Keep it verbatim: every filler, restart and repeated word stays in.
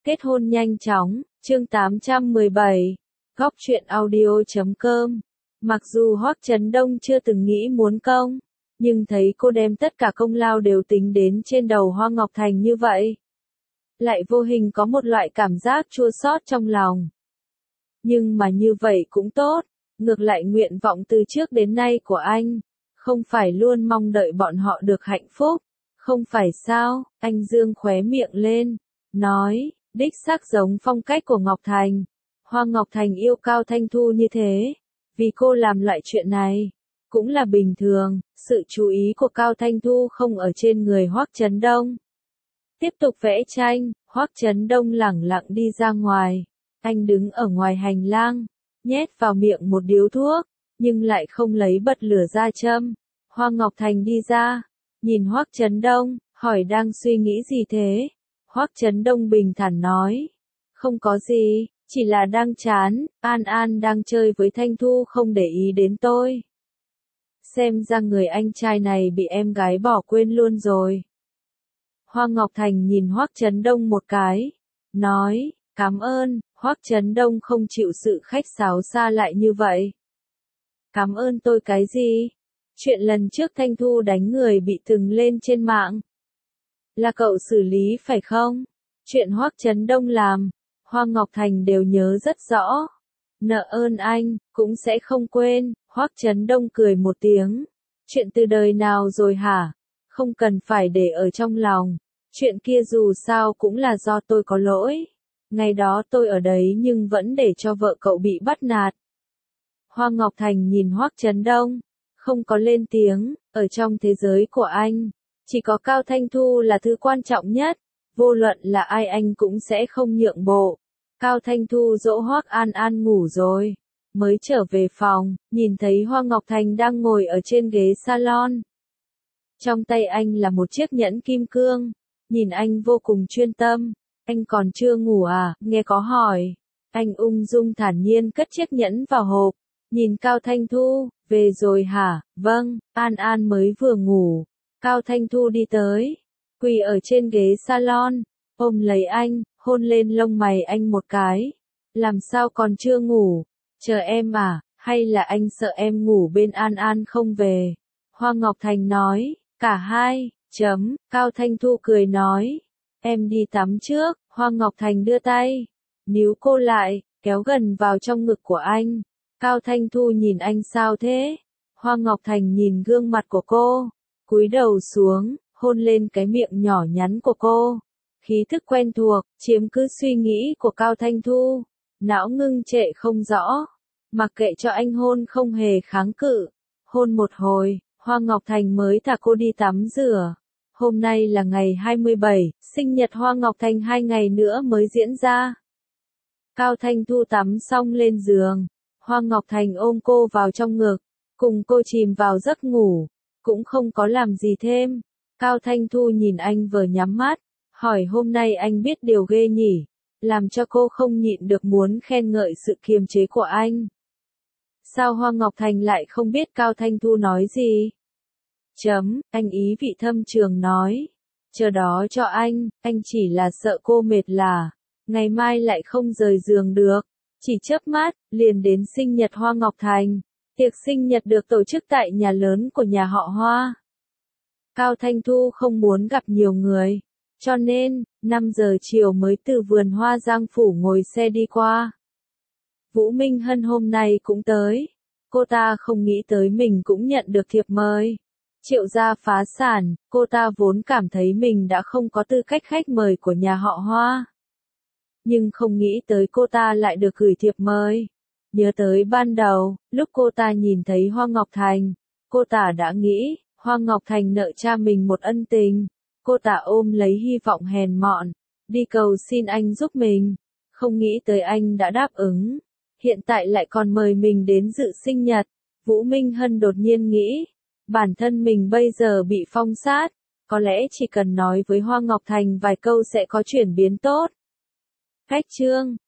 Kết hôn nhanh chóng, chương tám trăm mười bảy, góc truyện audio chấm com. Mặc dù Hoắc Chấn Đông chưa từng nghĩ muốn công, nhưng thấy cô đem tất cả công lao đều tính đến trên đầu Hoa Ngọc Thành như vậy, lại vô hình có một loại cảm giác chua xót trong lòng. Nhưng mà như vậy cũng tốt, ngược lại nguyện vọng từ trước đến nay của anh, không phải luôn mong đợi bọn họ được hạnh phúc, không phải sao? Anh dương khóe miệng lên, nói, đích xác giống phong cách của Ngọc Thành. Hoa Ngọc Thành yêu Cao Thanh Thu như thế, vì cô làm loại chuyện này, cũng là bình thường, sự chú ý của Cao Thanh Thu không ở trên người Hoắc Chấn Đông. Tiếp tục vẽ tranh, Hoắc Chấn Đông lẳng lặng đi ra ngoài, anh đứng ở ngoài hành lang, nhét vào miệng một điếu thuốc, nhưng lại không lấy bật lửa ra châm. Hoa Ngọc Thành đi ra, nhìn Hoắc Chấn Đông, hỏi đang suy nghĩ gì thế? Hoắc Chấn Đông bình thản nói, không có gì, chỉ là đang chán, An An đang chơi với Thanh Thu không để ý đến tôi. Xem ra người anh trai này bị em gái bỏ quên luôn rồi. Hoa Ngọc Thành nhìn Hoắc Chấn Đông một cái, nói, cảm ơn. Hoắc Chấn Đông không chịu sự khách sáo xa lại như vậy. Cảm ơn tôi cái gì? Chuyện lần trước Thanh Thu đánh người bị từng lên trên mạng, là cậu xử lý phải không? Chuyện Hoắc Chấn Đông làm, Hoa Ngọc Thành đều nhớ rất rõ. Nợ ơn anh, cũng sẽ không quên. Hoắc Chấn Đông cười một tiếng. Chuyện từ đời nào rồi hả? Không cần phải để ở trong lòng. Chuyện kia dù sao cũng là do tôi có lỗi. Ngày đó tôi ở đấy nhưng vẫn để cho vợ cậu bị bắt nạt. Hoa Ngọc Thành nhìn Hoắc Chấn Đông, không có lên tiếng. Ở trong thế giới của anh, chỉ có Cao Thanh Thu là thứ quan trọng nhất. Vô luận là ai anh cũng sẽ không nhượng bộ. Cao Thanh Thu dỗ Hoắc An An ngủ rồi, mới trở về phòng, nhìn thấy Hoa Ngọc Thành đang ngồi ở trên ghế salon. Trong tay anh là một chiếc nhẫn kim cương, nhìn anh vô cùng chuyên tâm. Anh còn chưa ngủ à? Nghe có hỏi. Anh ung dung thản nhiên cất chiếc nhẫn vào hộp, nhìn Cao Thanh Thu, về rồi hả? Vâng, An An mới vừa ngủ. Cao Thanh Thu đi tới, quỳ ở trên ghế salon, ôm lấy anh, hôn lên lông mày anh một cái. Làm sao còn chưa ngủ? Chờ em à? Hay là anh sợ em ngủ bên An An không về? Hoa Ngọc Thành nói, cả hai, chấm. Cao Thanh Thu cười nói, em đi tắm trước. Hoa Ngọc Thành đưa tay, níu cô lại, kéo gần vào trong ngực của anh. Cao Thanh Thu nhìn anh sao thế? Hoa Ngọc Thành nhìn gương mặt của cô, cúi đầu xuống, hôn lên cái miệng nhỏ nhắn của cô. Khí thức quen thuộc, chiếm cứ suy nghĩ của Cao Thanh Thu. Não ngưng trệ không rõ. Mặc kệ cho anh hôn không hề kháng cự. Hôn một hồi, Hoa Ngọc Thành mới thả cô đi tắm rửa. Hôm nay là ngày hai mươi bảy, sinh nhật Hoa Ngọc Thành hai ngày nữa mới diễn ra. Cao Thanh Thu tắm xong lên giường. Hoa Ngọc Thành ôm cô vào trong ngực, cùng cô chìm vào giấc ngủ. Cũng không có làm gì thêm. Cao Thanh Thu nhìn anh vừa nhắm mắt, hỏi hôm nay anh biết điều ghê nhỉ, làm cho cô không nhịn được muốn khen ngợi sự kiềm chế của anh. Sao Hoa Ngọc Thành lại không biết Cao Thanh Thu nói gì? Chấm, anh ý vị thâm trường nói. Chờ đó cho anh, anh chỉ là sợ cô mệt là, ngày mai lại không rời giường được. Chỉ chớp mắt, liền đến sinh nhật Hoa Ngọc Thành. Tiệc sinh nhật được tổ chức tại nhà lớn của nhà họ Hoa. Cao Thanh Thu không muốn gặp nhiều người, cho nên, năm giờ chiều mới từ vườn hoa Giang Phủ ngồi xe đi qua. Vũ Minh Hân hôm nay cũng tới. Cô ta không nghĩ tới mình cũng nhận được thiệp mời. Triệu gia phá sản, cô ta vốn cảm thấy mình đã không có tư cách khách mời của nhà họ Hoa. Nhưng không nghĩ tới cô ta lại được gửi thiệp mời. Nhớ tới ban đầu, lúc cô ta nhìn thấy Hoa Ngọc Thành, cô ta đã nghĩ, Hoa Ngọc Thành nợ cha mình một ân tình. Cô ta ôm lấy hy vọng hèn mọn, đi cầu xin anh giúp mình. Không nghĩ tới anh đã đáp ứng. Hiện tại lại còn mời mình đến dự sinh nhật. Vũ Minh Hân đột nhiên nghĩ, bản thân mình bây giờ bị phong sát, có lẽ chỉ cần nói với Hoa Ngọc Thành vài câu sẽ có chuyển biến tốt. Khách trương,